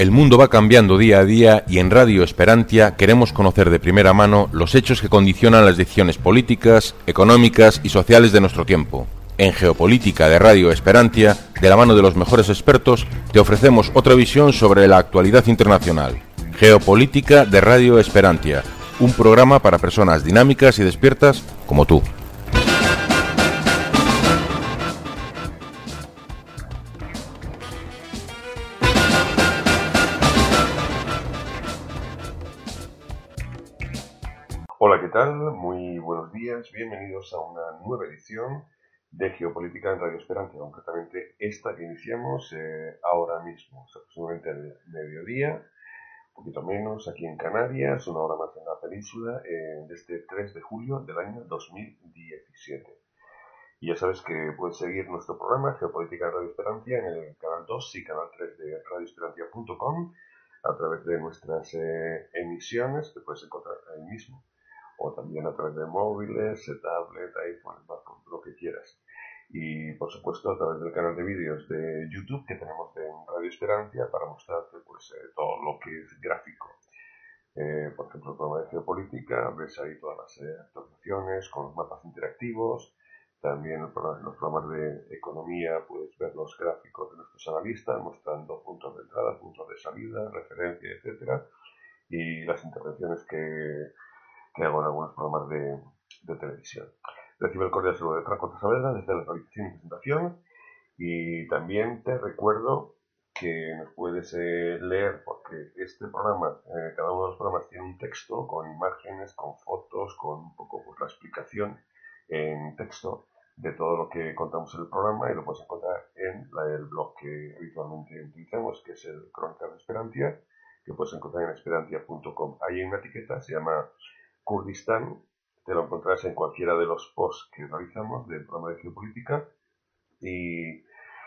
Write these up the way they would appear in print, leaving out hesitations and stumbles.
El mundo va cambiando día a día y en Radio Esperantia queremos conocer de primera mano los hechos que condicionan las decisiones políticas, económicas y sociales de nuestro tiempo. En Geopolítica de Radio Esperantia, de la mano de los mejores expertos, te ofrecemos otra visión sobre la actualidad internacional. Geopolítica de Radio Esperantia, un programa para personas dinámicas y despiertas como tú. Hola, ¿qué tal? Muy buenos días, bienvenidos a una nueva edición de Geopolítica en Radio Esperantia, concretamente esta que iniciamos ahora mismo, aproximadamente al mediodía, un poquito menos aquí en Canarias, una hora más en la península, desde 3 de julio del año 2017. Y ya sabes que puedes seguir nuestro programa Geopolítica en Radio Esperantia en el canal 2 y canal 3 de radioesperantia.com a través de nuestras emisiones que puedes encontrar ahí mismo, o también a través de móviles, tablet, iPhone, lo que quieras. Y por supuesto a través del canal de vídeos de YouTube que tenemos en Radio Esperantia para mostrarte todo lo que es gráfico. Por ejemplo, el programa de Geopolítica, ves ahí todas las actualizaciones con los mapas interactivos. También los programas de economía puedes ver los gráficos de nuestros analistas mostrando puntos de entrada, puntos de salida, referencia, etcétera, y las intervenciones que hago en algunos programas de televisión. Recibe el cordial saludo de Franco Saavedra desde la realización y presentación, y también te recuerdo que nos puedes leer, porque este programa, cada uno de los programas tiene un texto con imágenes, con fotos, con un poco la explicación en texto de todo lo que contamos en el programa, y lo puedes encontrar en el blog que habitualmente utilizamos, que es el Crónica de Esperantia, que puedes encontrar en esperantia.com. Hay una etiqueta, se llama Kurdistán, te lo encontrarás en cualquiera de los posts que realizamos del programa de Geopolítica, y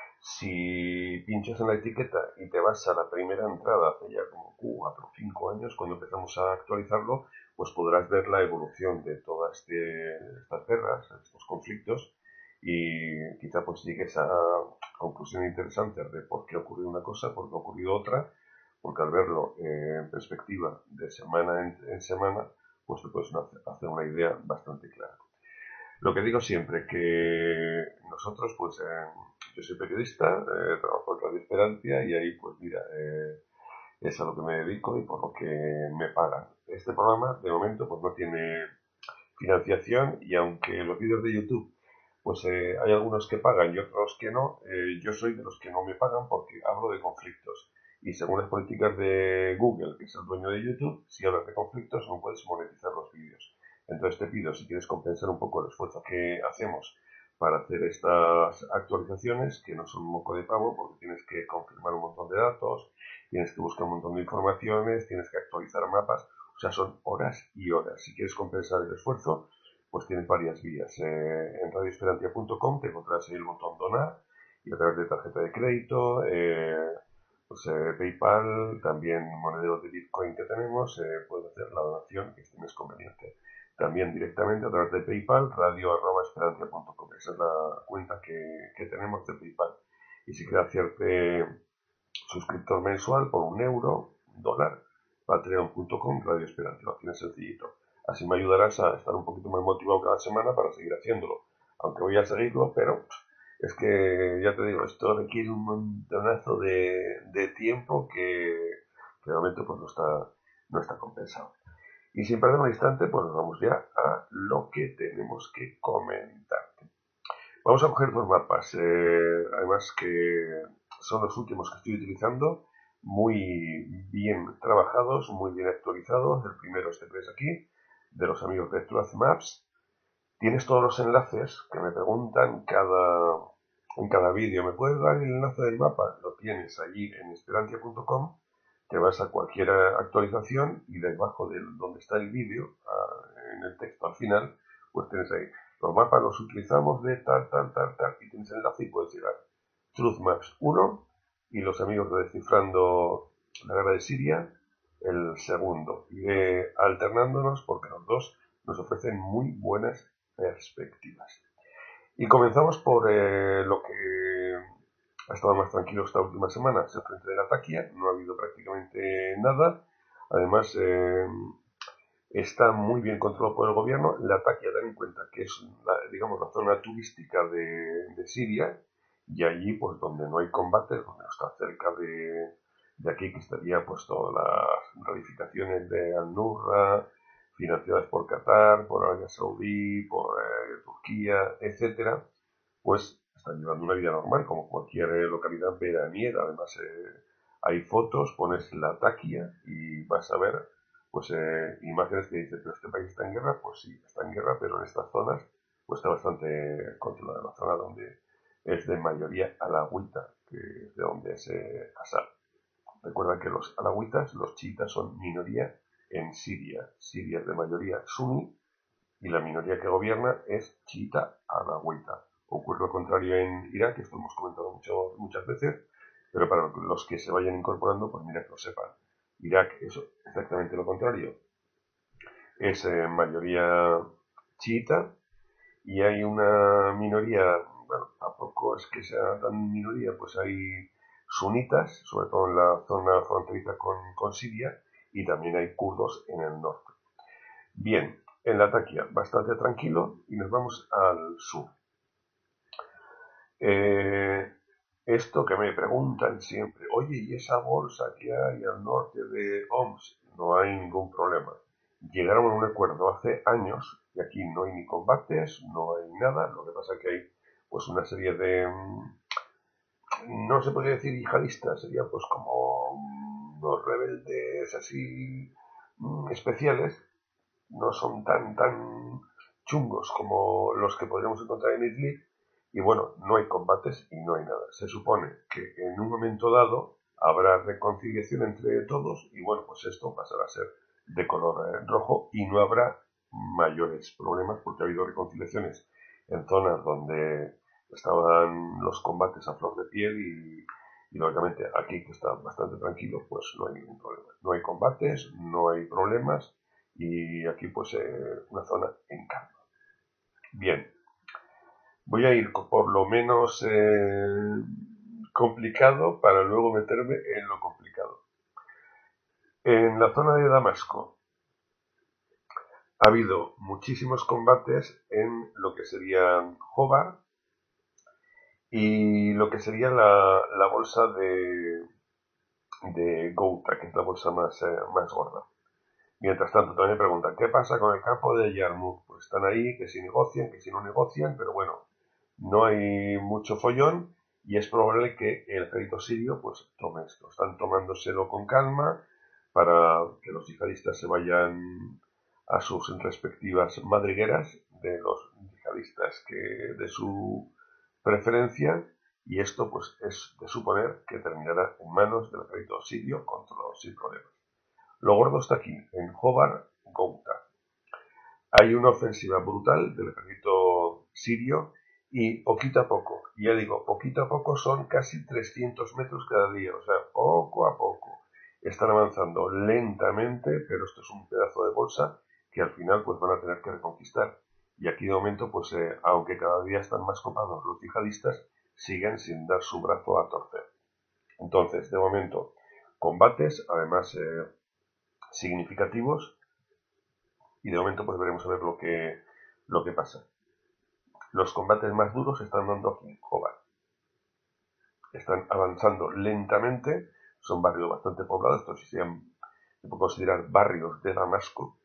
si pinchas en la etiqueta y te vas a la primera entrada hace ya como 4 o 5 años, cuando empezamos a actualizarlo, pues podrás ver la evolución de todas estas guerras, estos conflictos, y quizá pues llegues a conclusiones interesantes de por qué ha ocurrido una cosa, por qué ha ocurrido otra, porque al verlo en perspectiva de semana en semana, pues te puedes hacer una idea bastante clara. Lo que digo siempre, que nosotros, pues yo soy periodista, trabajo en Radio Esperantia y ahí, pues mira, es a lo que me dedico y por lo que me pagan. Este programa, de momento, pues no tiene financiación, y aunque los vídeos de YouTube, pues hay algunos que pagan y otros que no, yo soy de los que no me pagan porque hablo de conflictos. Y según las políticas de Google, que es el dueño de YouTube, si hablas de conflictos no puedes monetizar los vídeos. Entonces te pido, si quieres compensar un poco el esfuerzo que hacemos para hacer estas actualizaciones, que no son un moco de pavo, porque tienes que confirmar un montón de datos, tienes que buscar un montón de informaciones, tienes que actualizar mapas, o sea, son horas y horas. Si quieres compensar el esfuerzo, pues tienes varias vías. En radioesperantia.com te encontrarás ahí el botón donar, y a través de tarjeta de crédito, PayPal, también monederos de Bitcoin que tenemos, puedes hacer la donación que estimes conveniente. También directamente a través de PayPal, radio@esperantia.com. Esa es la cuenta que tenemos de PayPal. Y si quieres hacerte suscriptor mensual por €1, $1, patreon.com, Radio Esperantia. Lo tienes sencillito. Así me ayudarás a estar un poquito más motivado cada semana para seguir haciéndolo. Aunque voy a seguirlo, pero es que, ya te digo, esto requiere un montonazo de tiempo que realmente pues no está compensado. Y sin perder un instante, pues nos vamos ya a lo que tenemos que comentar. Vamos a coger dos mapas, además que son los últimos que estoy utilizando, muy bien trabajados, muy bien actualizados. El primero, este que ves aquí, de los amigos de Truth Maps. Tienes todos los enlaces que me preguntan en cada vídeo. ¿Me puedes dar el enlace del mapa? Lo tienes allí en esperantia.com. Te vas a cualquier actualización y debajo de donde está el vídeo, en el texto al final, pues tienes ahí. Los mapas los utilizamos de tal, y tienes el enlace y puedes llegar. Truth Maps 1 y los amigos de Descifrando la Guerra de Siria, el segundo. Iré alternándonos porque los dos nos ofrecen muy buenas perspectivas. Y comenzamos por lo que ha estado más tranquilo esta última semana, es el frente de Latakia, no ha habido prácticamente nada. Además, está muy bien controlado por el gobierno. Latakia, ten en cuenta que es, digamos, la zona turística de Siria, y allí, pues, donde no hay combates, donde no está cerca de aquí, que estaría, pues, todas las ramificaciones de Al-Nusra, financiadas por Qatar, por Arabia Saudí, por Turquía, etcétera, pues están llevando una vida normal, como cualquier localidad veraniega. Además, hay fotos, pones Latakia y vas a ver, pues, imágenes que dicen, pero este país está en guerra. Pues sí, está en guerra, pero en estas zonas pues está bastante controlada. La zona donde es de mayoría alawita, que es de donde es Assad. Recuerda que los alawitas, los chiitas, son minoría en Siria. Siria es de mayoría suní y la minoría que gobierna es chiita alawita. Ocurre lo contrario en Irak, esto hemos comentado muchas veces, pero para los que se vayan incorporando, pues mira que lo sepan. Irak es exactamente lo contrario, es mayoría chiita, y hay una minoría, bueno, tampoco es que sea tan minoría, pues hay sunitas, sobre todo en la zona fronteriza con Siria, y también hay kurdos en el norte. Bien, en Latakia bastante tranquilo, y nos vamos al sur. Esto que me preguntan siempre, oye, ¿y esa bolsa que hay al norte de Homs? No hay ningún problema. Llegaron a un acuerdo hace años y aquí no hay ni combates, no hay nada. Lo que pasa es que hay, pues, una serie de, no se podría decir yihadistas, sería pues como unos rebeldes así especiales. No son tan chungos como los que podríamos encontrar en Idlib. Y bueno, no hay combates y no hay nada. Se supone que en un momento dado habrá reconciliación entre todos, y bueno, pues esto pasará a ser de color rojo, y no habrá mayores problemas, porque ha habido reconciliaciones en zonas donde estaban los combates a flor de piel, y lógicamente aquí, que está bastante tranquilo, pues no hay ningún problema. No hay combates, no hay problemas, y aquí pues una zona en calma. Bien, voy a ir por lo menos complicado para luego meterme en lo complicado. En la zona de Damasco ha habido muchísimos combates en lo que sería Jobar y lo que sería la bolsa de Ghouta, que es la bolsa más gorda. Mientras tanto, también me preguntan, ¿qué pasa con el campo de Yarmouk? Pues están ahí, que si negocian, que si no negocian, pero bueno, no hay mucho follón, y es probable que el ejército sirio pues tome esto. Están tomándoselo con calma para que los yihadistas se vayan a sus respectivas madrigueras de los yihadistas que de su preferencia, y esto pues es de suponer que terminará en manos del ejército sirio controlado sin problemas. Lo gordo está aquí, en Jobar Ghouta. Hay una ofensiva brutal del ejército sirio, y poquito a poco, ya digo, poquito a poco, son casi 300 metros cada día, o sea, poco a poco. Están avanzando lentamente, pero esto es un pedazo de bolsa que al final pues van a tener que reconquistar. Y aquí de momento, pues aunque cada día están más copados los yihadistas, siguen sin dar su brazo a torcer. Entonces, de momento, combates, además significativos, y de momento pues veremos a ver lo que pasa. Los combates más duros se están dando aquí en Jobar. Están avanzando lentamente, son barrios bastante poblados, estos sí se puede considerar barrios de Damasco,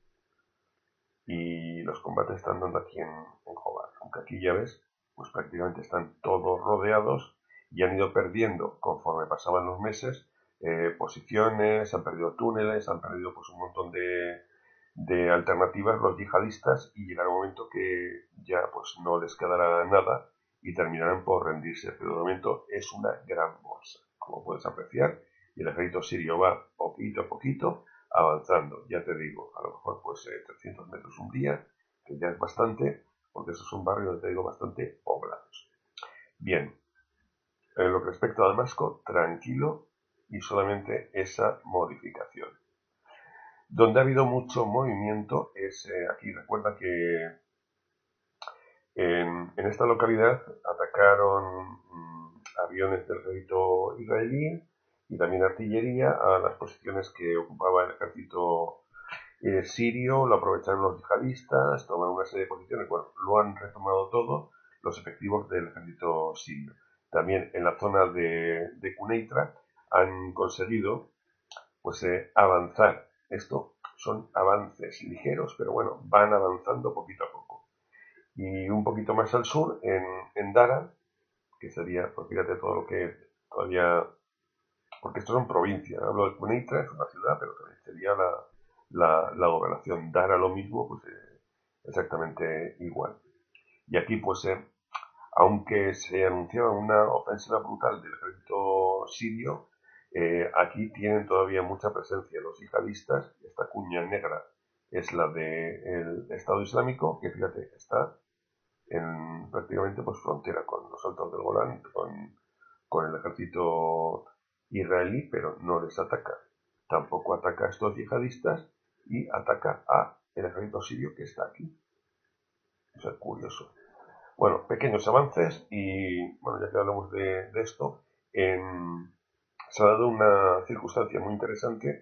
y los combates están dando aquí en Jobar. Aunque aquí ya ves, pues prácticamente están todos rodeados, y han ido perdiendo, conforme pasaban los meses, posiciones, han perdido túneles, han perdido pues un montón de alternativas los yihadistas, y llegará un momento que ya pues no les quedará nada y terminarán por rendirse. Pero de momento es una gran bolsa, como puedes apreciar, y el ejército sirio va poquito a poquito avanzando. Ya te digo, a lo mejor pues 300 metros un día, que ya es bastante, porque esos son barrios, te digo, bastante poblados. Bien, en lo que respecta a Damasco, tranquilo, y solamente esa modificación. Donde ha habido mucho movimiento es aquí. Recuerda que en esta localidad atacaron aviones del ejército israelí y también artillería a las posiciones que ocupaba el ejército sirio. Lo aprovecharon los yihadistas, tomaron una serie de posiciones. Bueno, lo han retomado todo los efectivos del ejército sirio. También en la zona de Quneitra han conseguido pues avanzar. Esto son avances ligeros, pero bueno, van avanzando poquito a poco. Y un poquito más al sur, en Dara, que sería, pues fíjate todo lo que todavía, porque esto son provincias. Hablo de Quneitra, es una ciudad, pero también sería la gobernación. Dara lo mismo, pues exactamente igual. Y aquí, pues, aunque se anunciaba una ofensiva brutal del ejército sirio, aquí tienen todavía mucha presencia los yihadistas. Esta cuña negra es la del Estado Islámico, que fíjate, está en prácticamente pues frontera con los Altos del Golán, con el ejército israelí, pero no les ataca. Tampoco ataca a estos yihadistas y ataca a el ejército sirio que está aquí. Eso es curioso. Bueno, pequeños avances y, bueno, ya que hablamos de esto, se ha dado una circunstancia muy interesante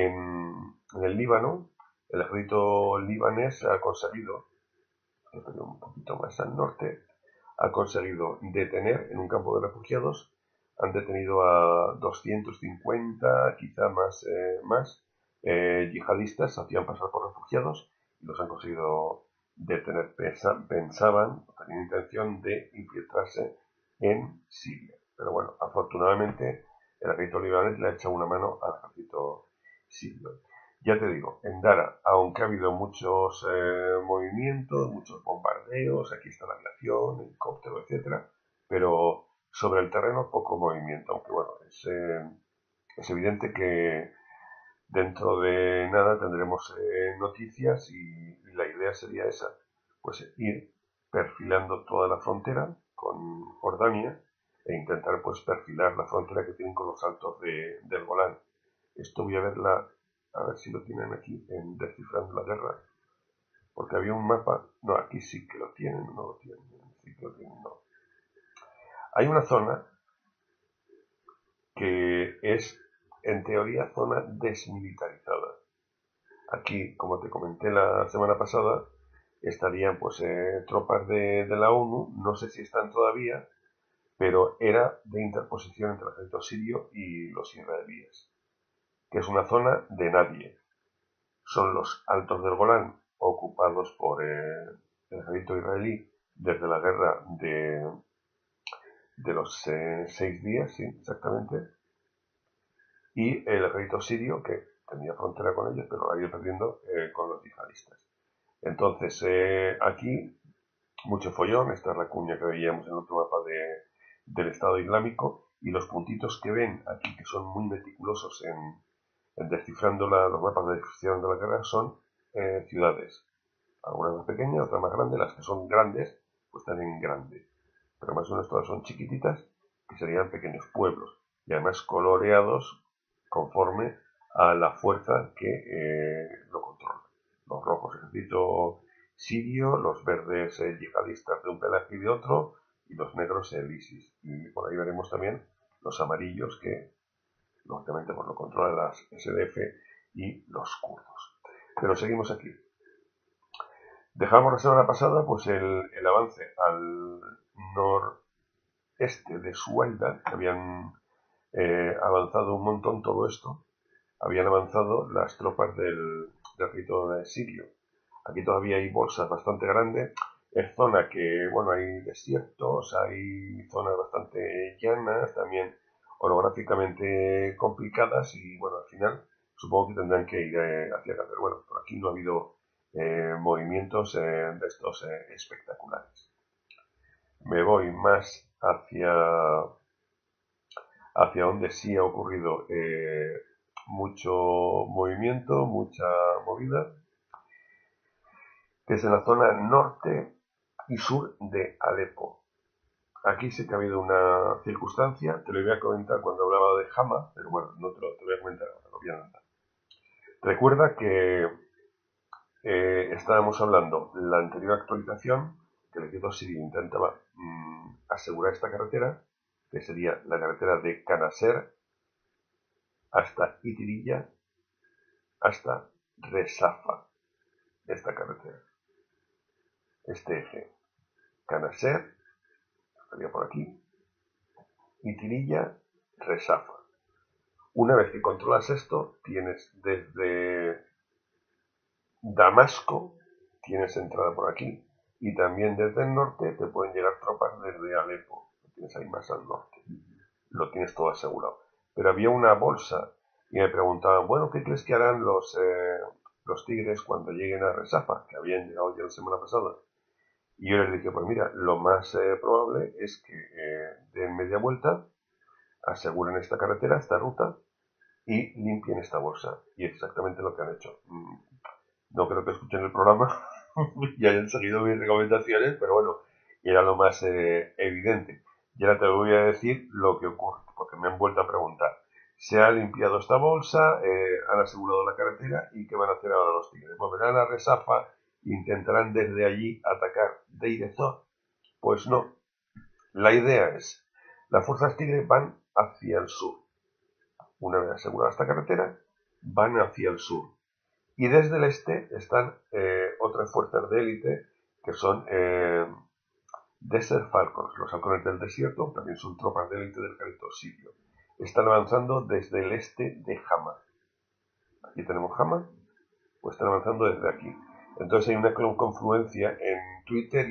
en el Líbano. El ejército libanés ha conseguido, un poquito más al norte, ha conseguido detener en un campo de refugiados, han detenido a 250, quizá más yihadistas, se hacían pasar por refugiados y los han conseguido detener. Pensaban, tenían intención de infiltrarse en Siria. Pero bueno, afortunadamente el ejército libanés le ha echado una mano al ejército sirio. Ya te digo, en Dara, aunque ha habido muchos movimientos, muchos bombardeos, aquí está la aviación, helicóptero, etcétera, pero sobre el terreno poco movimiento, aunque bueno, es evidente que dentro de nada tendremos noticias y la idea sería esa, pues ir perfilando toda la frontera con Jordania e intentar pues perfilar la frontera que tienen con los altos del Golán. Esto voy a ver si lo tienen aquí en Descifrando la Guerra, porque había un mapa, no, aquí sí que lo tienen, no lo tienen, sí que lo tienen, no. Hay una zona que es, en teoría, zona desmilitarizada. Aquí, como te comenté la semana pasada, estarían pues tropas de la ONU, no sé si están todavía, pero era de interposición entre el ejército sirio y los israelíes, que es una zona de nadie. Son los Altos del Golán, ocupados por el ejército israelí desde la guerra de los 6 días, sí, exactamente, y el ejército sirio, que tenía frontera con ellos, pero ha ido perdiendo con los yihadistas. Entonces, aquí, mucho follón, esta es la cuña que veíamos en el otro mapa del Estado Islámico, y los puntitos que ven aquí, que son muy meticulosos en descifrando los mapas de descripción de la guerra, son ciudades. Algunas más pequeñas, otras más grandes. Las que son grandes, pues están en grande. Pero más o menos todas son chiquititas, que serían pequeños pueblos. Y además coloreados conforme a la fuerza que lo controla. Los rojos, ejército sirio, los verdes yihadistas de un pelaje y de otro, y los negros el ISIS. Y por ahí veremos también los amarillos que, lógicamente, pues lo controlan las SDF y los kurdos. Pero seguimos aquí. Dejamos la semana pasada pues el avance al noreste de Suaida, que habían avanzado un montón todo esto, habían avanzado las tropas del ejército sirio. Aquí todavía hay bolsas bastante grandes, es zona que, bueno, hay desiertos, hay zonas bastante llanas, también orográficamente complicadas y, bueno, al final supongo que tendrán que ir hacia acá, pero bueno, por aquí no ha habido movimientos de estos espectaculares. Me voy más hacia donde sí ha ocurrido mucho movimiento, mucha movida, que es en la zona norte y sur de Alepo. Aquí sí que ha habido una circunstancia, te lo voy a comentar cuando hablaba de Hama, pero bueno, no te lo voy a comentar ahora, lo voy a adelantar. Recuerda que estábamos hablando en la anterior actualización que el ejército sirio intentaba asegurar esta carretera que sería la carretera de Canaser hasta Itirilla, hasta Resafa, esta carretera. Este eje, Canaser, estaría por aquí, Itirilla, Resafa. Una vez que controlas esto, tienes desde Damasco, tienes entrada por aquí, y también desde el norte te pueden llegar tropas desde Alepo, lo tienes ahí más al norte, lo tienes todo asegurado. Pero había una bolsa y me preguntaban, bueno, ¿qué crees que harán los tigres cuando lleguen a Resafa, que habían llegado ya la semana pasada? Y yo les dije, pues mira, lo más probable es que den media vuelta, aseguren esta carretera, esta ruta, y limpien esta bolsa. Y es exactamente lo que han hecho. No creo que escuchen el programa y hayan seguido mis recomendaciones, pero bueno, era lo más evidente. Y ahora te voy a decir lo que ocurre, porque me han vuelto a preguntar. Se ha limpiado esta bolsa, han asegurado la carretera, ¿y qué van a hacer ahora los tigres? ¿Volverán a Resafa? ¿Intentarán desde allí atacar Deirezor? Pues no. La idea es, las fuerzas tigres van hacia el sur. Una vez asegurada esta carretera, van hacia el sur. Y desde el este están otras fuerzas de élite que son Desert Falcons, los halcones del desierto, también son tropas de élite del ejército sirio. Están avanzando desde el este de Hama. Aquí tenemos Hama, pues están avanzando desde aquí. Entonces hay una confluencia. En Twitter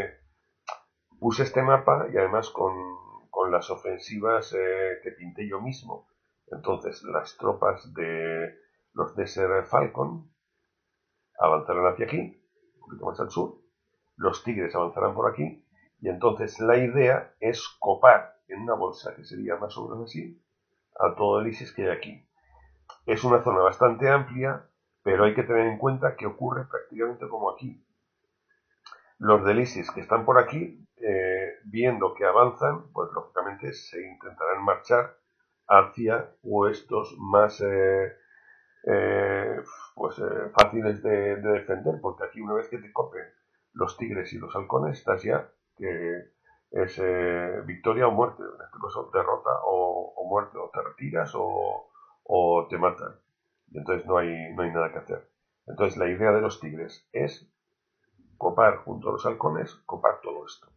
puse este mapa y además con las ofensivas que pinté yo mismo. Entonces las tropas de los Desert Falcon avanzarán hacia aquí, un poquito más al sur, los tigres avanzarán por aquí, y entonces la idea es copar en una bolsa, que sería más o menos así, a todo el ISIS que hay aquí. Es una zona bastante amplia, pero hay que tener en cuenta que ocurre prácticamente como aquí. Los del ISIS que están por aquí, viendo que avanzan, pues lógicamente se intentarán marchar hacia puestos más fáciles de defender, porque aquí una vez que te copen los tigres y los halcones, estás ya que es victoria o muerte, en este caso derrota o muerte, o te retiras o te matan. Y entonces no hay nada que hacer. Entonces la idea de los tigres es copar junto a los halcones, copar todo esto.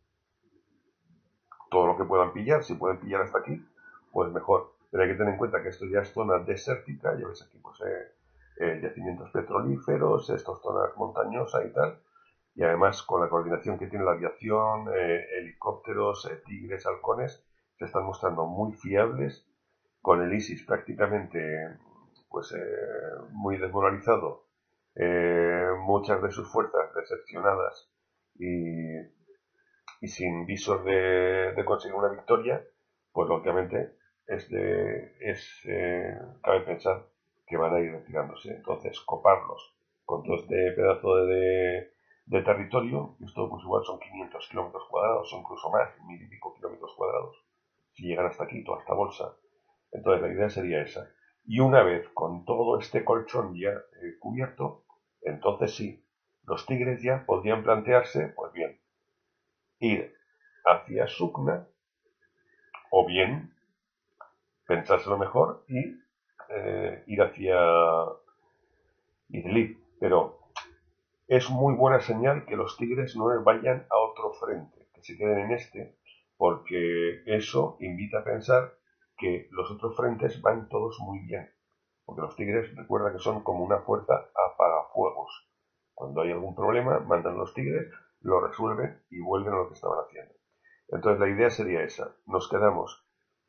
Todo lo que puedan pillar, si pueden pillar hasta aquí, pues mejor. Pero hay que tener en cuenta que esto ya es zona desértica, ya ves aquí pues yacimientos petrolíferos, esto es zona montañosa y tal, y además con la coordinación que tiene la aviación, helicópteros, tigres, halcones, se están mostrando muy fiables, con el ISIS prácticamente pues muy desmoralizado, muchas de sus fuerzas decepcionadas y sin visos de conseguir una victoria, pues lógicamente cabe pensar que van a ir retirándose. Entonces, coparlos con todo este pedazo de territorio, esto pues igual son 500 kilómetros cuadrados o incluso más, 1000 y pico kilómetros cuadrados, si llegan hasta aquí, toda esta bolsa. Entonces la idea sería esa. Y una vez con todo este colchón ya cubierto, entonces sí, los tigres ya podrían plantearse, pues bien, ir hacia Sukna o bien pensárselo mejor y ir hacia Idlib. Pero es muy buena señal que los tigres no vayan a otro frente, que se queden en este, porque eso invita a pensar que los otros frentes van todos muy bien. Porque los tigres, recuerda que son como una fuerza apagafuegos. Cuando hay algún problema, mandan los tigres, lo resuelven y vuelven a lo que estaban haciendo. Entonces la idea sería esa. Nos quedamos.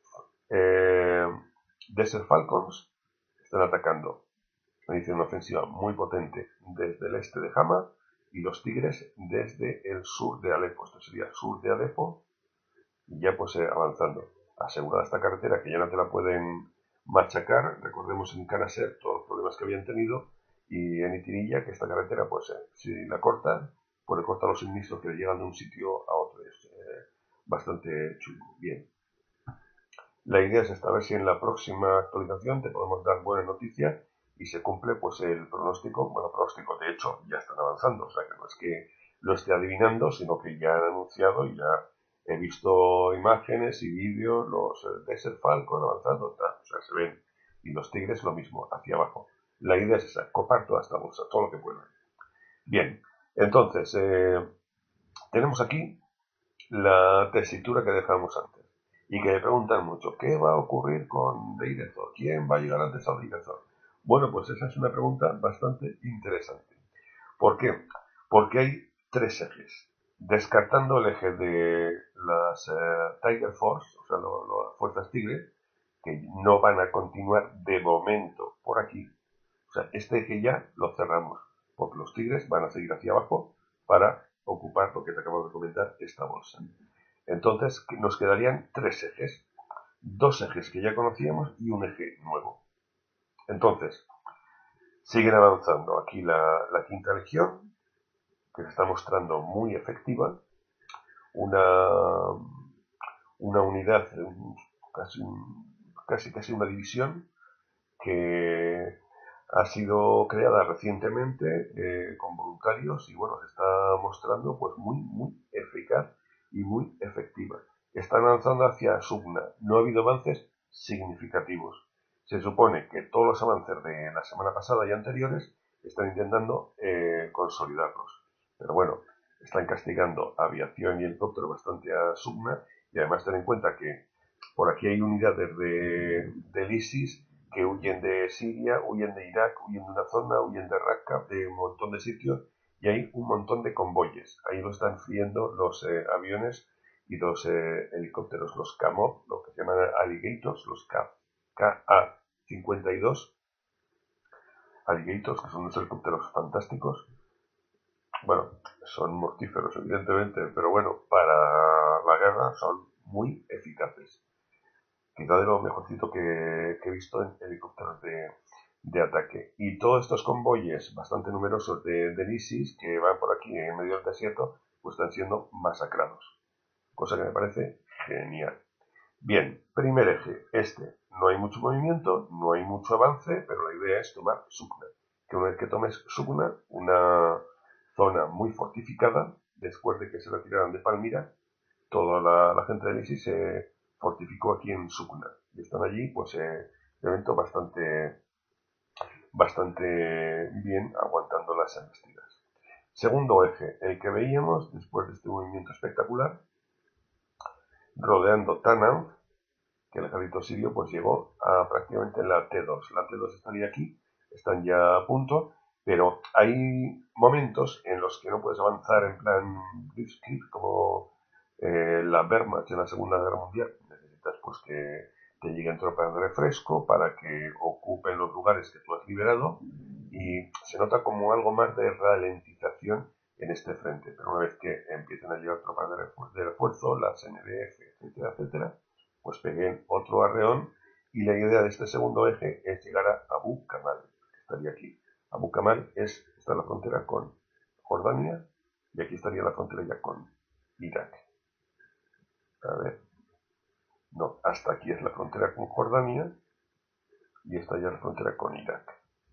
Desert Falcons están atacando. Dice una ofensiva muy potente desde el este de Hama y los tigres desde el sur de Alepo. Esto sería el sur de Alepo y ya pues avanzando. Asegurada esta carretera que ya no te la pueden machacar. Recordemos en Canaser todos los problemas que habían tenido y en Itirilla que esta carretera pues si la cortan pues le corta los suministros que le llegan de un sitio a otro. Es bastante chungo. Bien. La idea es esta, a ver si en la próxima actualización te podemos dar buenas noticias y se cumple pues el pronóstico, de hecho ya están avanzando, o sea que no es que lo esté adivinando, sino que ya han anunciado y ya he visto imágenes y vídeos, los Desert Falcon avanzando, tal, o sea, se ven. Y los Tigres lo mismo, hacia abajo. La idea es esa, copar toda esta bolsa, todo lo que puedan. Bien, entonces, tenemos aquí la tesitura que dejamos antes. Y que me preguntan mucho, ¿qué va a ocurrir con Deirezo? ¿Quién va a llegar antes a Deirezo? Bueno, pues esa es una pregunta bastante interesante. ¿Por qué? Porque hay tres ejes. Descartando el eje de las Tiger Force, o sea, las fuerzas Tigre, que no van a continuar de momento por aquí. O sea, este eje ya lo cerramos, porque los Tigres van a seguir hacia abajo para ocupar lo que te acabo de comentar, esta bolsa. Entonces, nos quedarían tres ejes. Dos ejes que ya conocíamos y un eje nuevo. Entonces, siguen avanzando aquí la quinta legión, que se está mostrando muy efectiva, una unidad, casi una división que ha sido creada recientemente con voluntarios y bueno, se está mostrando pues muy eficaz y muy efectiva. Están avanzando hacia Sugna. No ha habido avances significativos. Se supone que todos los avances de la semana pasada y anteriores están intentando consolidarlos. Pero bueno, están castigando aviación y helicóptero bastante a Sugna y además ten en cuenta que por aquí hay unidades del ISIS que huyen de Siria, huyen de Irak, huyen de una zona, huyen de Raqqa, de un montón de sitios, y hay un montón de convoyes. Ahí lo están friendo los aviones y los helicópteros, los Kamov, lo que se llaman Alligators, los KA-52 Alligators, que son unos helicópteros fantásticos. Bueno, son mortíferos, evidentemente, pero bueno, para la guerra son muy eficaces. Quizá de lo mejorcito que he visto en helicópteros de ataque. Y todos estos convoyes bastante numerosos del ISIS que van por aquí en medio del desierto, pues están siendo masacrados. Cosa que me parece genial. Bien, primer eje, no hay mucho movimiento, no hay mucho avance, pero la idea es tomar Sugna. Que una vez que tomes Sugna, una zona muy fortificada, después de que se retiraran de Palmira, toda la gente del ISIS se fortificó aquí en Sugna. Y están allí, pues, de momento bastante bien aguantando las embestidas. Segundo eje, el que veíamos después de este movimiento espectacular, rodeando Tananj, que el ejército sirio pues llegó a prácticamente la T2. La T2 estaría aquí, están ya a punto, pero hay momentos en los que no puedes avanzar en plan blitzkrieg como la Wehrmacht en la Segunda Guerra Mundial. Necesitas pues que te lleguen tropas de refresco para que ocupen los lugares que tú has liberado y se nota como algo más de ralentización en este frente. Pero una vez que empiezan a llegar tropas de refuerzo, las NDF, etcétera, etcétera, pues peguen otro arreón y la idea de este segundo eje es llegar a Abu Kamal, que estaría aquí. Abu Kamal está en la frontera con Jordania y aquí estaría la frontera ya con Irak. A ver, no, hasta aquí es la frontera con Jordania y esta ya es la frontera con Irak.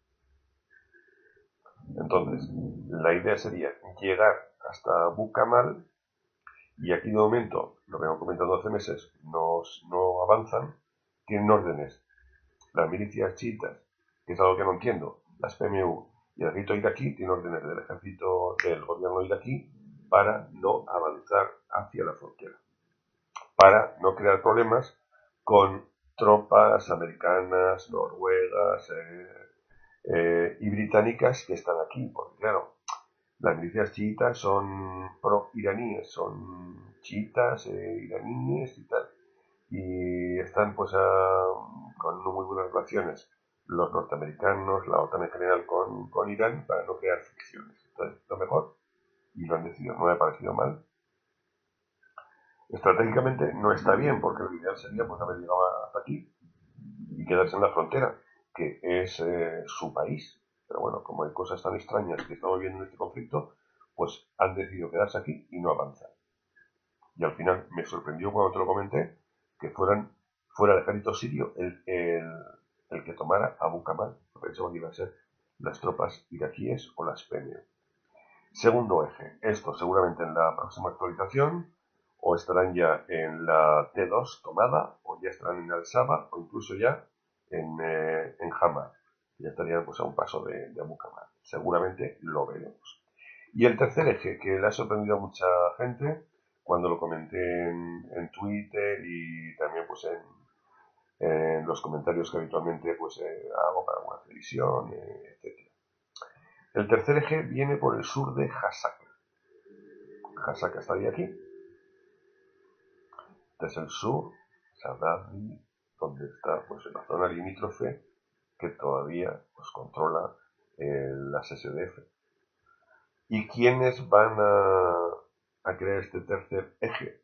Entonces, la idea sería llegar hasta Abu Kamal y aquí de momento, lo vengo comentando hace meses, no avanzan, tienen órdenes. Las milicias chiitas, que es algo que no entiendo, las PMU y el ejército iraquí tienen órdenes del ejército del gobierno iraquí para no avanzar hacia la frontera, para no crear problemas con tropas americanas, noruegas y británicas que están aquí, porque claro, las milicias chiitas son pro-iraníes, son chiitas, iraníes y tal. Y están pues con no muy buenas relaciones los norteamericanos, la OTAN en general con Irán para no crear fricciones. Entonces, lo mejor, y lo han decidido, no me ha parecido mal. Estratégicamente no está bien, porque lo ideal sería pues haber llegado hasta aquí y quedarse en la frontera, que es su país. Pero bueno, como hay cosas tan extrañas que estamos viendo en este conflicto, pues han decidido quedarse aquí y no avanzar. Y al final me sorprendió cuando te lo comenté que fuera el ejército sirio el que tomara Abu Kamal. Pensaba que iban a ser las tropas iraquíes o las PMU. Segundo eje, esto seguramente en la próxima actualización o estarán ya en la T2 tomada, o ya estarán en Al-Saba, o incluso ya en Hama. Ya estarían pues a un paso de Abu Kamal. Seguramente lo veremos. Y el tercer eje, que le ha sorprendido a mucha gente, cuando lo comenté en Twitter y también pues en los comentarios que habitualmente pues hago para una televisión, etc. El tercer eje viene por el sur de Hasaka. Hasaka estaría aquí. Este es el sur, Saadati, donde está pues en la zona limítrofe que todavía pues controla las SDF. ¿Y quiénes van a crear este tercer eje?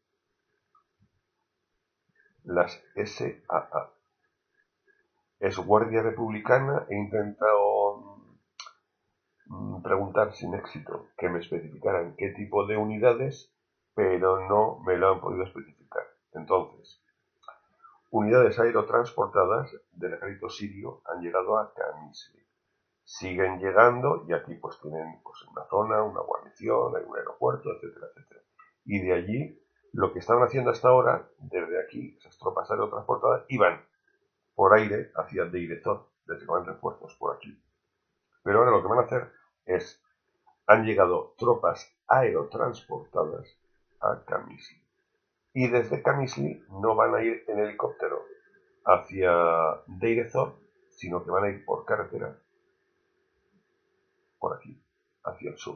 Las SAA. Es Guardia Republicana. He intentado preguntar sin éxito que me especificaran qué tipo de unidades, pero no me lo han podido especificar. Entonces, unidades aerotransportadas del ejército sirio han llegado a Qamishli. Siguen llegando y aquí pues tienen pues una zona, una guarnición, hay un aeropuerto, etcétera, etcétera. Y de allí, lo que estaban haciendo hasta ahora, desde aquí, esas tropas aerotransportadas, iban por aire hacia Deir ez-Zor, desde que van refuerzos por aquí. Pero ahora lo que van a hacer es, han llegado tropas aerotransportadas a Qamishli. Y desde Qamishli no van a ir en helicóptero hacia Deir ez-Zor, sino que van a ir por carretera por aquí, hacia el sur.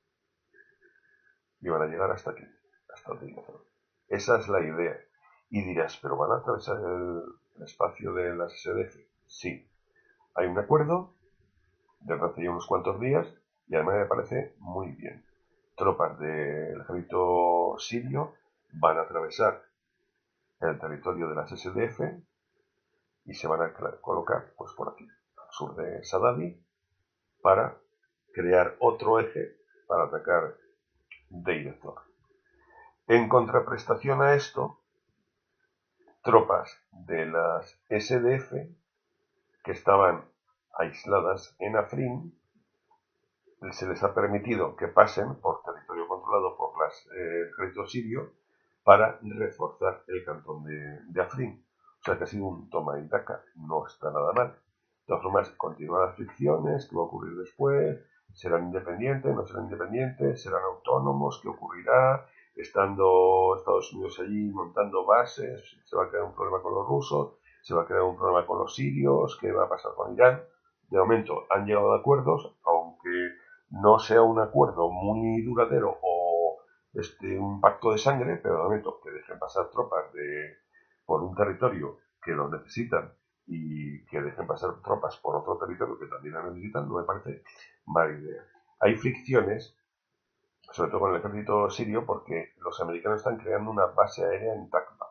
Y van a llegar hasta aquí, hasta Deir ez-Zor. Esa es la idea. Y dirás, ¿pero van a atravesar el espacio de las SDF? Sí. Hay un acuerdo desde hace ya unos cuantos días y además me parece muy bien. Tropas del ejército sirio van a atravesar el territorio de las SDF y se van a colocar pues por aquí, al sur de Saadati, para crear otro eje para atacar Deir ez-Zor. En contraprestación a esto, tropas de las SDF que estaban aisladas en Afrin, se les ha permitido que pasen por territorio controlado por el ejército sirio para reforzar el cantón de Afrin. O sea que ha sido un toma y daca, no está nada mal. De todas formas, continúan las fricciones, qué va a ocurrir después, serán independientes, no serán independientes, serán autónomos, qué ocurrirá, estando Estados Unidos allí montando bases, se va a crear un problema con los rusos, se va a crear un problema con los sirios, qué va a pasar con Irán. De momento han llegado a acuerdos, aunque no sea un acuerdo muy duradero o un pacto de sangre, pero de momento que dejen pasar tropas por un territorio que lo necesitan y que dejen pasar tropas por otro territorio que también lo necesitan, no me parece mala idea. Hay fricciones, sobre todo con el ejército sirio, porque los americanos están creando una base aérea en Takba.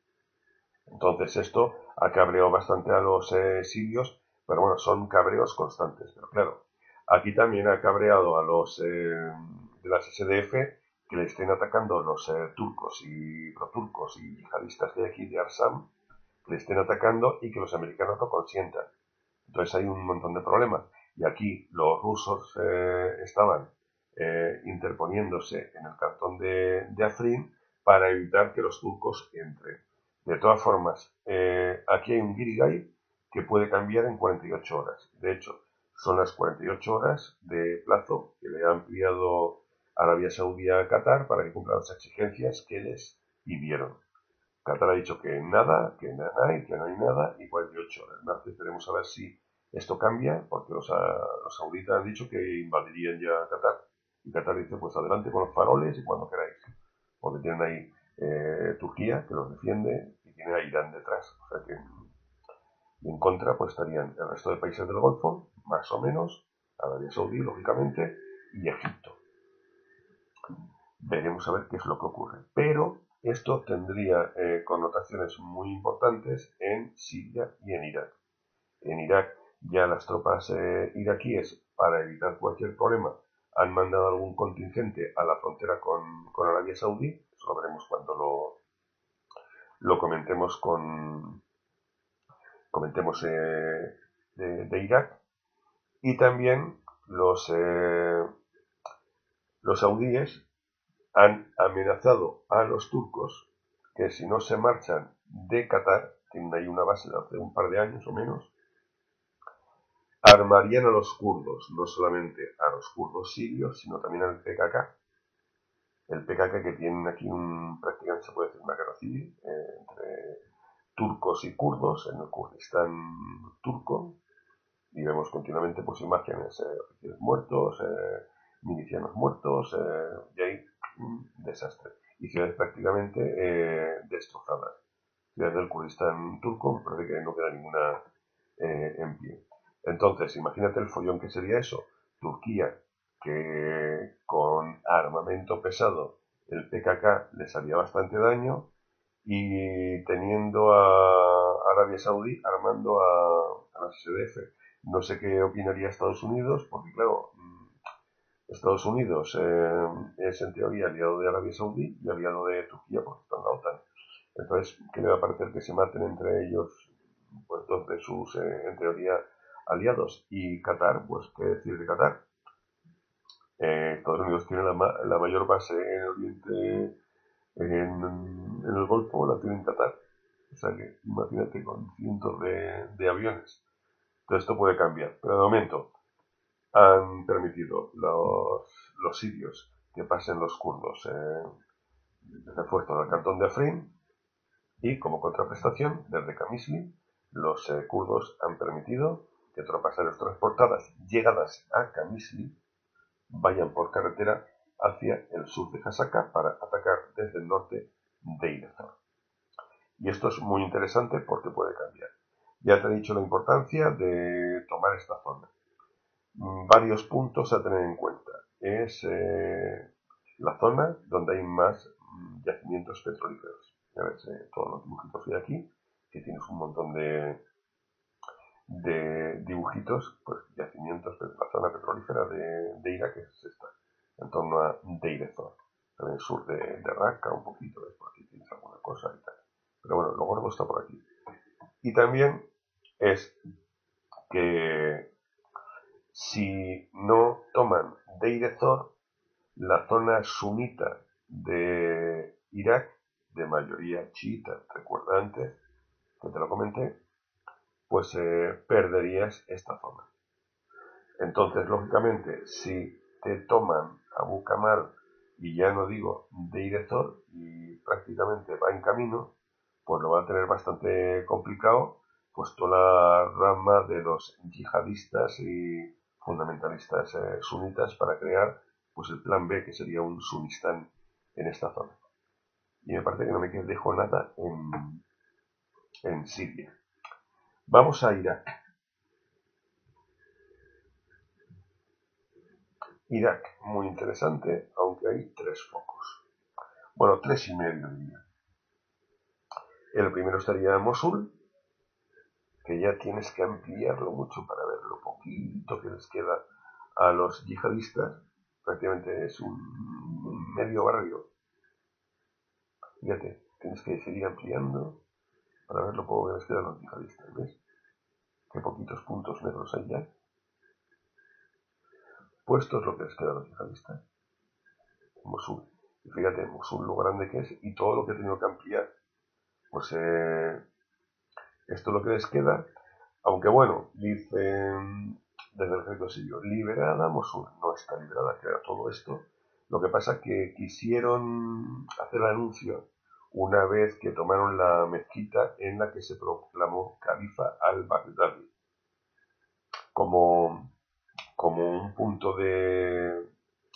Entonces esto ha cabreado bastante a los sirios, pero bueno, son cabreos constantes. Pero claro, aquí también ha cabreado a los de las SDF que le estén atacando los turcos y proturcos y yihadistas que hay aquí de Arsam, que le estén atacando y que los americanos lo consientan. Entonces hay un montón de problemas. Y aquí los rusos estaban interponiéndose en el cantón de Afrin para evitar que los turcos entren. De todas formas, aquí hay un guirigay que puede cambiar en 48 horas. De hecho, son las 48 horas de plazo que le ha ampliado Arabia Saudí a Qatar para que cumplan las exigencias que les pidieron. Qatar ha dicho que nada, que no hay nada, y 48 horas. Entonces veremos a ver si esto cambia, porque los sauditas han dicho que invadirían ya Qatar. Y Qatar dice, pues adelante con los faroles y cuando queráis. Porque tienen ahí Turquía, que los defiende, y tiene a Irán detrás. O sea que en contra pues estarían el resto de países del Golfo, más o menos, Arabia Saudí, lógicamente, y Egipto. Veremos a ver qué es lo que ocurre. Pero esto tendría connotaciones muy importantes en Siria y en Irak. En Irak ya las tropas iraquíes, para evitar cualquier problema, han mandado algún contingente a la frontera con Arabia Saudí. Eso lo veremos cuando lo comentemos de Irak. Y también los saudíes han amenazado a los turcos que si no se marchan de Qatar, tienen ahí una base de hace un par de años o menos, armarían a los kurdos, no solamente a los kurdos sirios, sino también al PKK. El PKK, que tienen aquí prácticamente se puede decir una guerra civil entre turcos y kurdos en el Kurdistán turco, y vemos continuamente pues imágenes, oficiales muertos, milicianos muertos, y hay un desastre. Y ciudades prácticamente destrozadas. Ciudades del Kurdistán turco, parece que no queda ninguna en pie. Entonces, imagínate el follón que sería eso. Turquía, que con armamento pesado el PKK les haría bastante daño, y teniendo a Arabia Saudí armando a las SDF. No sé qué opinaría Estados Unidos, porque claro, Estados Unidos es en teoría aliado de Arabia Saudí y aliado de Turquía porque está en la OTAN. Entonces, ¿qué le va a parecer que se maten entre ellos pues dos de sus, en teoría, aliados? Y Qatar, pues, ¿qué decir de Qatar? Estados Unidos tiene la mayor base en Oriente, en el Golfo, la tiene en Qatar. O sea que imagínate con cientos de aviones. Todo esto puede cambiar. Pero de momento han permitido los sirios que pasen los kurdos refuerzos al cantón de Afrin, y como contraprestación, desde Qamishli, los kurdos han permitido que tropas aéreas transportadas llegadas a Qamishli vayan por carretera hacia el sur de Hasaka para atacar desde el norte de Idezor. Y esto es muy interesante porque puede cambiar. Ya te he dicho la importancia de tomar esta zona. Varios puntos a tener en cuenta. Es la zona donde hay más yacimientos petrolíferos. Ya ves, todos los dibujitos de aquí, que tienes un montón de dibujitos, pues yacimientos, la zona petrolífera de Irak es esta, en torno a Deir ez-Zor, también sur de Raqqa, un poquito, ¿ves? Por aquí tienes alguna cosa y tal. Pero bueno, lo gordo está por aquí. Y también es que si no toman Deir ez-Zor, la zona sunita de Irak, de mayoría chiita, recuerda antes que te lo comenté, pues perderías esta zona. Entonces, lógicamente, si te toman Abu Kamal, y ya no digo Deir ez-Zor, y prácticamente va en camino, pues lo va a tener bastante complicado, pues toda la rama de los yihadistas y fundamentalistas sunitas para crear pues el plan B, que sería un Sunistán en esta zona. Y me parece que no me dejo nada en Siria. Vamos a Irak. Irak, muy interesante, aunque hay 3 focos. Bueno, 3,5 diría. El primero estaría Mosul, que ya tienes que ampliarlo mucho para ver lo poquito que les queda a los yihadistas. Prácticamente es un medio barrio. Fíjate, tienes que seguir ampliando para ver lo poco que les queda a los yihadistas. ¿Ves? Qué poquitos puntos negros hay ya. Pues esto es lo que les queda a los yihadistas. Mosul. Y fíjate, Mosul lo grande que es y todo lo que he tenido que ampliar. Pues esto es lo que les queda. Aunque bueno, dicen desde el ejército sirio, liberada Mosul. No está liberada, que era todo esto. Lo que pasa es que quisieron hacer el anuncio una vez que tomaron la mezquita en la que se proclamó califa al-Baghdadi, como un punto de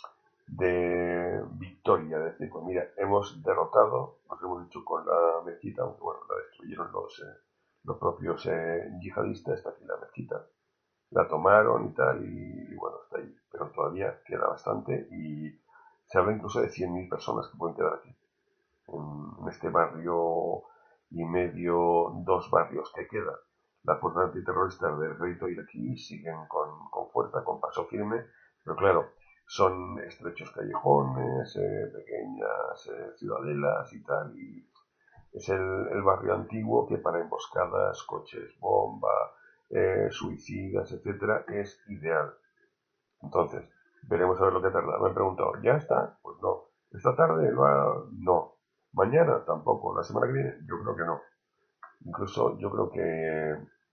victoria, de decir, pues mira, hemos derrotado, nos hemos hecho con la mezquita, aunque bueno, la destruyeron los propios yihadistas, está aquí la mezquita, la tomaron y tal, y bueno, está ahí, pero todavía queda bastante, y se habla incluso de 100.000 personas que pueden quedar aquí, en este barrio y medio, 2 barrios que quedan. Las fuerzas antiterroristas del ejército iraquí siguen con fuerza, con paso firme, pero claro, son estrechos callejones, pequeñas ciudadelas y tal, y es el barrio antiguo que para emboscadas, coches bomba, suicidas, etcétera, es ideal. Entonces, veremos a ver lo que tarda. Me han preguntado, ¿ya está? Pues no, ¿Esta tarde? No. ¿Mañana? Tampoco. ¿La semana que viene? Yo creo que no. Incluso yo creo que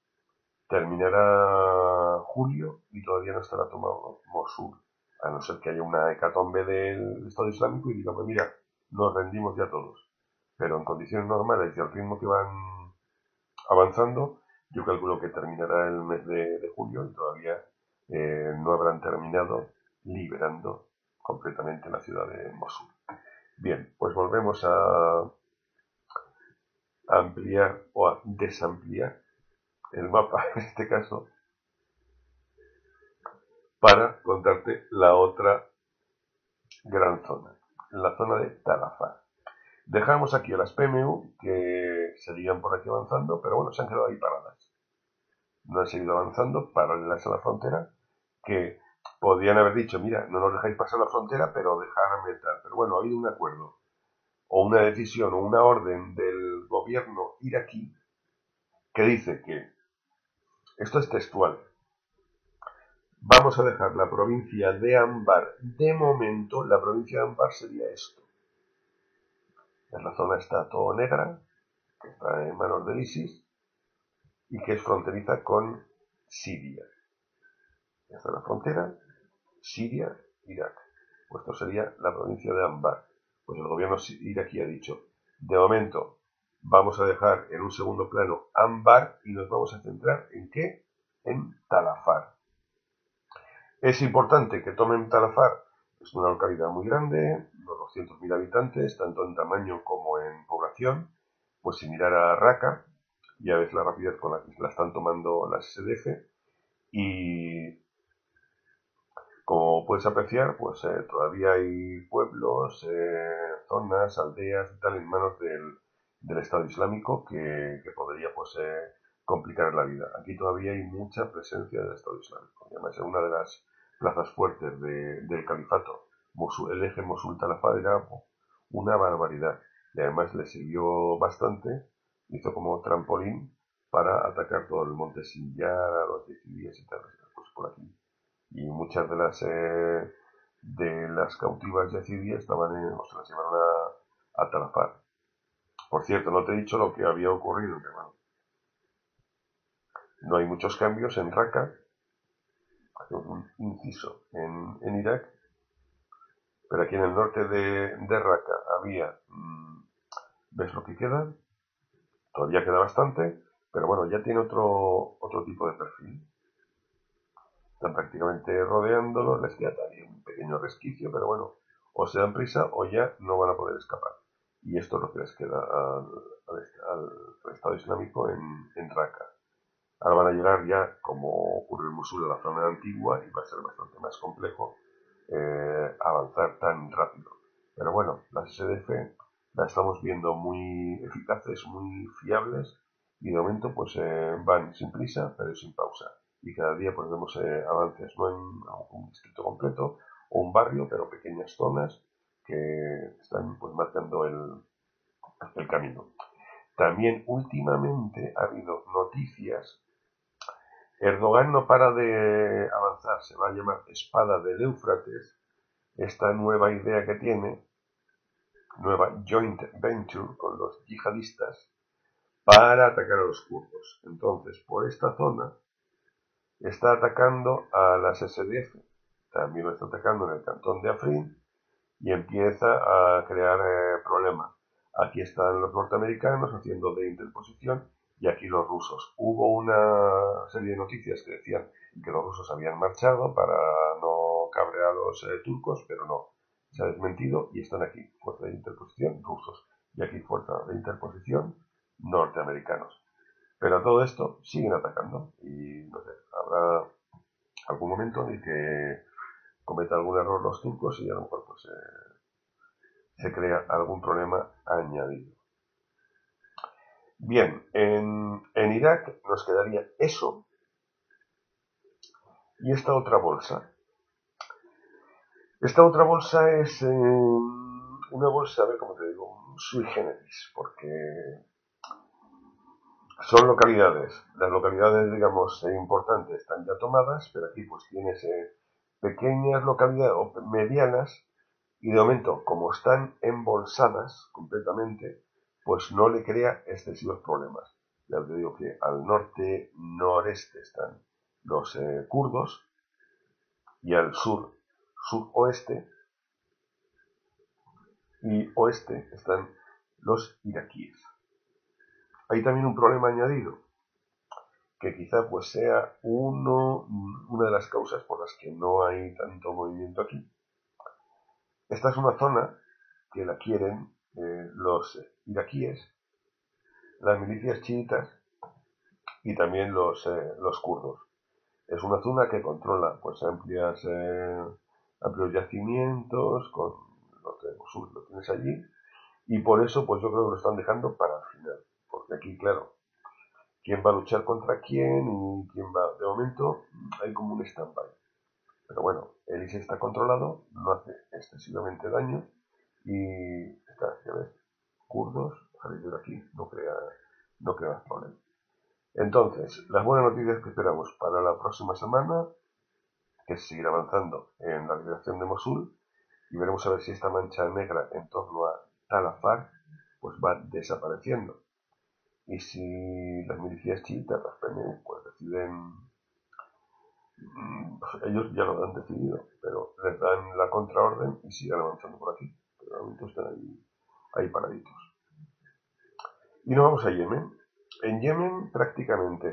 terminará julio y todavía no estará tomado Mosul. A no ser que haya una hecatombe del Estado Islámico y diga, pues mira, nos rendimos ya todos. Pero en condiciones normales y al ritmo que van avanzando, yo calculo que terminará el mes de julio y todavía no habrán terminado liberando completamente la ciudad de Mosul. Bien, pues volvemos a ampliar o a desampliar el mapa, en este caso, para contarte la otra gran zona, la zona de Talafar. Dejamos aquí a las PMU que seguían por aquí avanzando, pero bueno, se han quedado ahí paradas. No han seguido avanzando, paralelas a la frontera, que podían haber dicho, mira, no nos dejáis pasar la frontera, pero dejarme tal. Pero bueno, ha habido un acuerdo, o una decisión, o una orden del gobierno iraquí que dice que, esto es textual, vamos a dejar la provincia de Anbar, de momento la provincia de Anbar sería esto. En la zona está todo negra, que está en manos del ISIS, y que es fronteriza con Siria. Esta es la frontera, Siria, Irak. Pues esto sería la provincia de Anbar. Pues el gobierno iraquí ha dicho, de momento vamos a dejar en un segundo plano Anbar y nos vamos a centrar en ¿qué? En Talafar. Es importante que tomen Talafar, es una localidad muy grande, unos 200.000 habitantes, tanto en tamaño como en población. Pues sin mirar a Raqqa, ya ves la rapidez con la que la están tomando las SDF, y como puedes apreciar, pues todavía hay pueblos, zonas, aldeas y tal en manos del Estado Islámico que podría pues complicar la vida. Aquí todavía hay mucha presencia del Estado Islámico. Y además, en una de las plazas fuertes del califato, el eje Mosul-Talafar era una barbaridad. Y además le sirvió bastante, hizo como trampolín para atacar todo el monte Sinjar, los yazidíes y tal, pues por aquí. Y muchas de las cautivas yazidíes estaban se las llevaron a Talafar. Por cierto, no te he dicho lo que había ocurrido, que bueno, no hay muchos cambios en Raqqa, un inciso en Irak, pero aquí en el norte de Raqqa había, ¿ves lo que queda? Todavía queda bastante, pero bueno, ya tiene otro tipo de perfil. Están prácticamente rodeándolos, les queda también un pequeño resquicio, pero bueno, o se dan prisa o ya no van a poder escapar. Y esto es lo que les queda al Estado Islámico en Raqqa. Ahora van a llegar ya, como ocurre en Mosul, a la zona antigua y va a ser bastante más complejo avanzar tan rápido. Pero bueno, las SDF las estamos viendo muy eficaces, muy fiables y de momento pues van sin prisa pero sin pausa. Y cada día pues vemos avances, no en un distrito completo o un barrio, pero pequeñas zonas que están pues marcando el camino. También últimamente ha habido noticias. Erdogan no para de avanzar, se va a llamar Espada del Éufrates, esta nueva idea que tiene, nueva joint venture con los yihadistas, para atacar a los kurdos. Entonces, por esta zona, está atacando a las SDF, también lo está atacando en el cantón de Afrin, y empieza a crear problemas. Aquí están los norteamericanos haciendo de interposición y aquí los rusos. Hubo una serie de noticias que decían que los rusos habían marchado para no cabrear a los turcos, pero no. Se ha desmentido y están aquí, fuerza de interposición rusos, y aquí fuerza de interposición norteamericanos. Pero a todo esto siguen atacando y no sé, habrá algún momento en el que cometa algún error los turcos y a lo mejor pues se crea algún problema añadido. Bien, en Irak nos quedaría eso y esta otra bolsa. Esta otra bolsa es una bolsa, a ver cómo te digo, sui generis, porque son localidades. Las localidades, digamos, importantes están ya tomadas, pero aquí pues tienes pequeñas localidades o medianas Y de momento, como están embolsadas completamente, pues no le crea excesivos problemas. Ya os digo que al norte-noreste están los kurdos y al suroeste y oeste están los iraquíes. Hay también un problema añadido, que quizá pues sea una de las causas por las que no hay tanto movimiento aquí. Esta es una zona que la quieren los iraquíes, las milicias chiitas y también los kurdos. Es una zona que controla pues amplios yacimientos, con los de Mosul lo tienes allí, y por eso pues yo creo que lo están dejando para el final, porque aquí claro, quién va a luchar contra quién y quién va, de momento hay como un stand-by. Pero bueno, el ISIS está controlado, no hace excesivamente daño y está, ya ves, kurdos, salid de aquí, no crea problemas. Entonces, las buenas noticias que esperamos para la próxima semana, que es seguir avanzando en la liberación de Mosul, y veremos a ver si esta mancha negra en torno a Tal Afar pues va desapareciendo. Y si las milicias chiitas, las PMU, pues deciden, pues ellos ya lo han decidido, pero les dan la contraorden y siguen avanzando por aquí. Pero de momento están ahí paraditos. Y nos vamos a Yemen. En Yemen prácticamente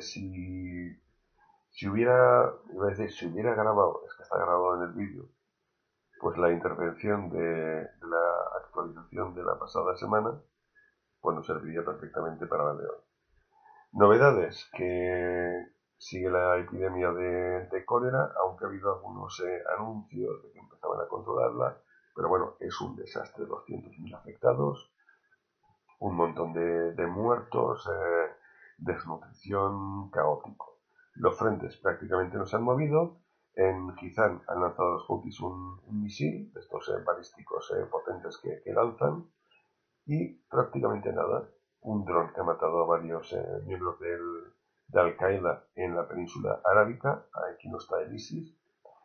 si hubiera grabado, es que está grabado en el vídeo, pues la intervención de la actualización de la pasada semana, pues nos serviría perfectamente para la de hoy. Novedades, que sigue la epidemia de cólera, aunque ha habido algunos anuncios de que empezaban a controlarla, pero bueno, es un desastre, 200.000 afectados, un montón de muertos, desnutrición, caótico. Los frentes prácticamente no se han movido. En Gizán han lanzado los Houthis un misil, de estos balísticos potentes que lanzan, y prácticamente nada. Un dron que ha matado a varios miembros de Al-Qaeda en la península arábica, aquí no está el ISIS,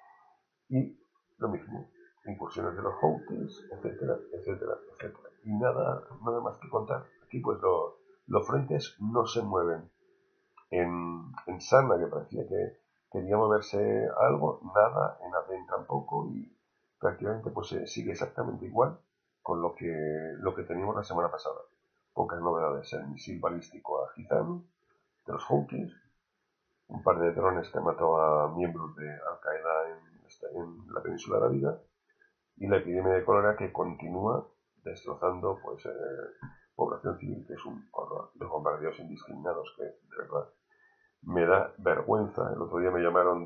y lo mismo, incursiones de los Houthis, etcétera, etcétera, etcétera. Y nada más que contar. Aquí pues los frentes no se mueven. En Sanna, que parecía que quería moverse algo, nada, en Aden tampoco, y prácticamente pues sigue exactamente igual con lo que teníamos la semana pasada. Pocas novedades, el misil balístico a Gizán, de los Houthis, un par de drones que mató a miembros de Al-Qaeda en la península arábiga, y la epidemia de cólera que continúa destrozando pues población civil, que es un horror, los bombardeos indiscriminados que de verdad me da vergüenza. El otro día me llamaron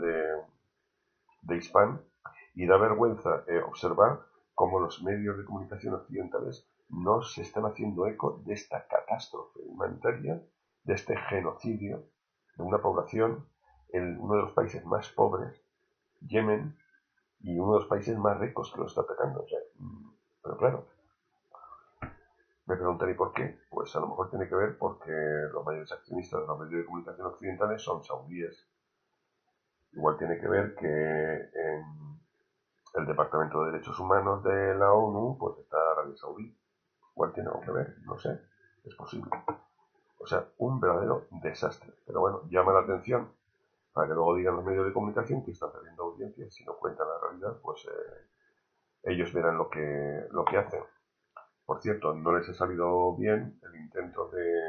de Hispan y da vergüenza observar cómo los medios de comunicación occidentales no se están haciendo eco de esta catástrofe humanitaria, de este genocidio de una población en uno de los países más pobres, Yemen, y uno de los países más ricos que lo está atacando. O sea, pero claro, me preguntaré por qué. Pues a lo mejor tiene que ver porque los mayores accionistas de los medios de comunicación occidentales son saudíes. Igual tiene que ver que en el Departamento de Derechos Humanos de la ONU pues está Arabia Saudí. Igual tiene algo que ver, no sé, es posible. O sea, un verdadero desastre. Pero bueno, llama la atención para que luego digan los medios de comunicación que están perdiendo audiencia. Si no cuentan la realidad, pues ellos verán lo que hacen. Por cierto, no les ha salido bien el intento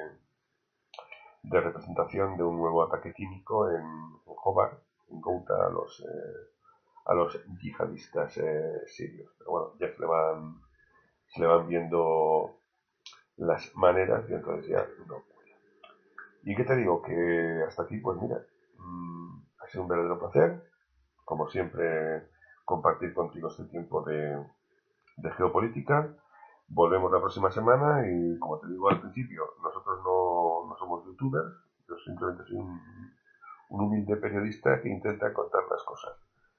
de representación de un nuevo ataque químico en Hobart, en Ghouta, a los yihadistas sirios. Pero bueno, ya se le van viendo las maneras y entonces ya no. ¿Y qué te digo? Que hasta aquí, pues mira, ha sido un verdadero placer, como siempre, compartir contigo este tiempo de geopolítica. Volvemos la próxima semana y, como te digo al principio, nosotros no somos youtubers, yo simplemente soy un humilde periodista que intenta contar las cosas.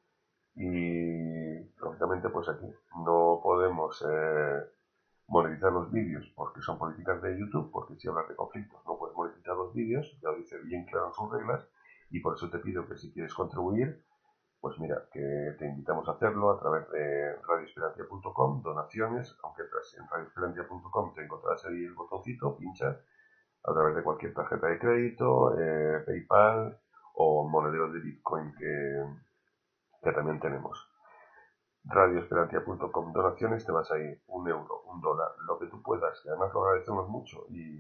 Y, lógicamente, pues aquí no podemos monetizar los vídeos porque son políticas de YouTube, porque si hablas de conflictos no puedes monetizar los vídeos, ya lo dice bien claro en sus reglas, y por eso te pido que si quieres contribuir, pues mira, que te invitamos a hacerlo a través de radioesperantia.com, donaciones, aunque entras en radioesperantia.com te encontrarás ahí el botoncito, pinchas a través de cualquier tarjeta de crédito, PayPal o monederos de Bitcoin que también tenemos. radioesperantia.com, donaciones, te vas ahí, €1, $1, lo que tú puedas, y además lo agradecemos mucho y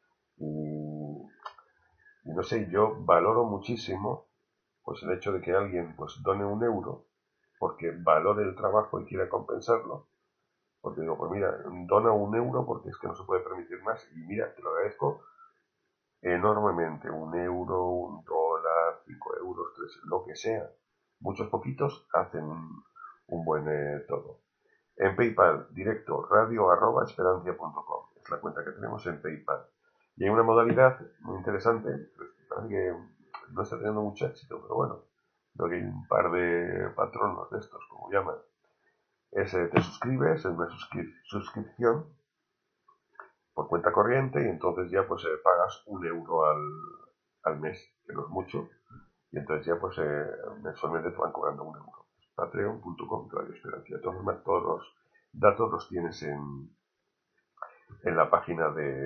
no sé, yo valoro muchísimo pues el hecho de que alguien pues done €1 porque valore el trabajo y quiera compensarlo, porque digo, pues mira, dona €1 porque es que no se puede permitir más y mira, te lo agradezco enormemente, €1, $1, €5, 3, lo que sea, muchos poquitos hacen un buen todo. En PayPal, directo, radio@esperancia.com, es la cuenta que tenemos en PayPal. Y hay una modalidad muy interesante, pues, parece que no está teniendo mucho éxito, pero bueno, creo que hay un par de patronos de estos, como llaman. Te suscribes, es una suscripción por cuenta corriente y entonces ya pues pagas €1 al mes, que no es mucho, y entonces ya pues mensualmente te van cobrando €1. Patreon.com, Radio Esperantia. Todos los datos los tienes en la página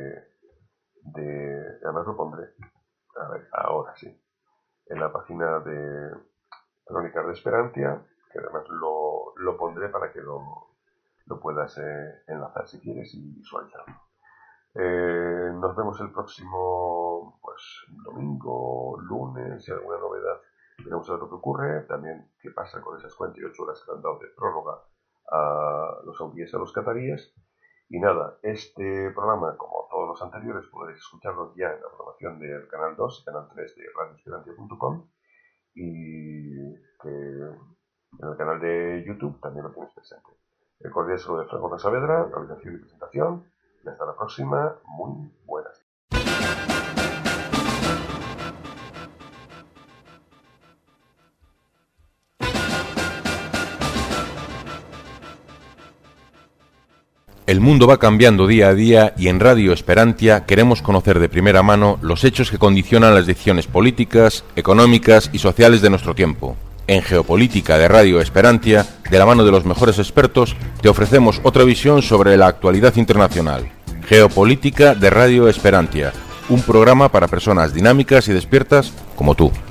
además lo pondré, a ver, ahora sí, en la página de Crónicas de Esperantia, que además lo pondré para que lo puedas enlazar si quieres y visualizarlo. Nos vemos el próximo domingo, lunes, si hay alguna novedad. Veremos a ver lo que ocurre, también qué pasa con esas 48 horas que han dado de prórroga a los saudíes y a los cataríes. Y nada, este programa, como todos los anteriores, podréis escucharlos ya en la programación del canal 2 y canal 3 de radioesperantia.com, y que en el canal de YouTube también lo tenéis presente. El cordial saludo de Franco Saavedra, realización y presentación, y hasta la próxima. Muy buenas. El mundo va cambiando día a día y en Radio Esperantia queremos conocer de primera mano los hechos que condicionan las decisiones políticas, económicas y sociales de nuestro tiempo. En Geopolítica de Radio Esperantia, de la mano de los mejores expertos, te ofrecemos otra visión sobre la actualidad internacional. Geopolítica de Radio Esperantia, un programa para personas dinámicas y despiertas como tú.